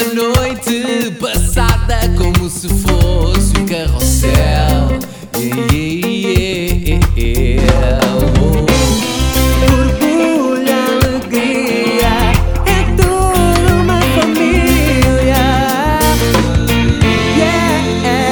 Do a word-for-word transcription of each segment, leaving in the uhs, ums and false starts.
noite passada como se fosse um carrossel. Yeah, yeah, yeah. Oh. Orgulho, alegria, é toda uma família. Yeah,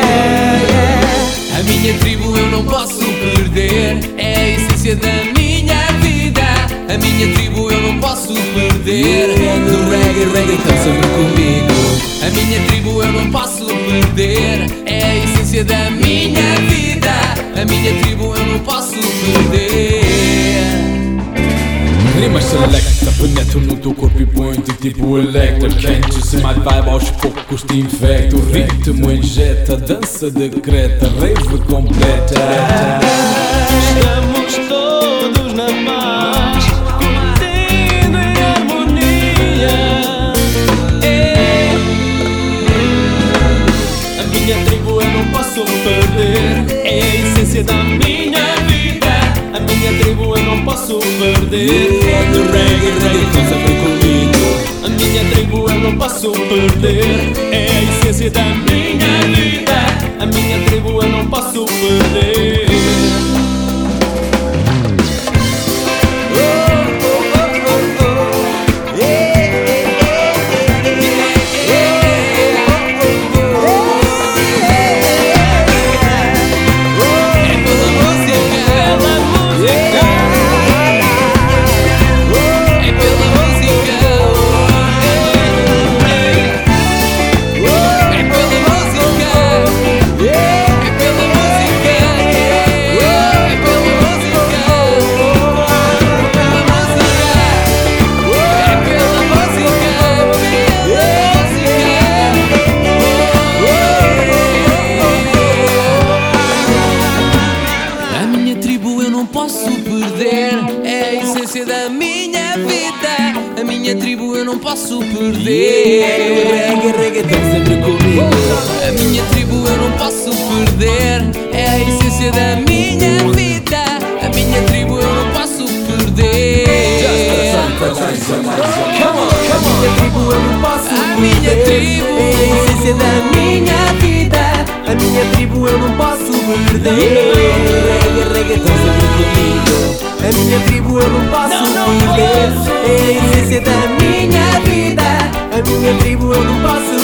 yeah. A minha tribo eu não posso perder, é a essência da minha vida. A minha tribo eu não posso perder, do reggae, reggae estão sempre comigo. A minha tribo eu não posso perder, é a essência da minha vida. A minha tribo eu não posso perder. Rimas selecta, penetro no teu corpo e põe-te tipo Electra. Quentes, mais vibe aos poucos te infecta. O ritmo injeta, dança decreta, rave completa. Estamos todos na paz, curtindo em harmonia. É. A minha tribo eu não posso perder, é a essência da minha vida. A minha tribo eu não posso perder, é do reggae, reggae estão sempre comigo. A minha tribo eu não posso perder, é a essência da minha vida. A minha tribo eu não posso perder. É a essência da minha vida. A minha tribo eu não posso perder. Reggae, reggae estão sempre comigo. A minha tribo eu não posso perder, é a essência da minha vida. A minha tribo eu não posso perder. A minha tribo eu não posso A minha perder, tribo é a essência da minha vida. A minha tribo eu não posso perder. Reggae, reggae estão sempre comigo. A minha tribo eu não posso perder, é a essência da minha vida. A minha tribo eu não posso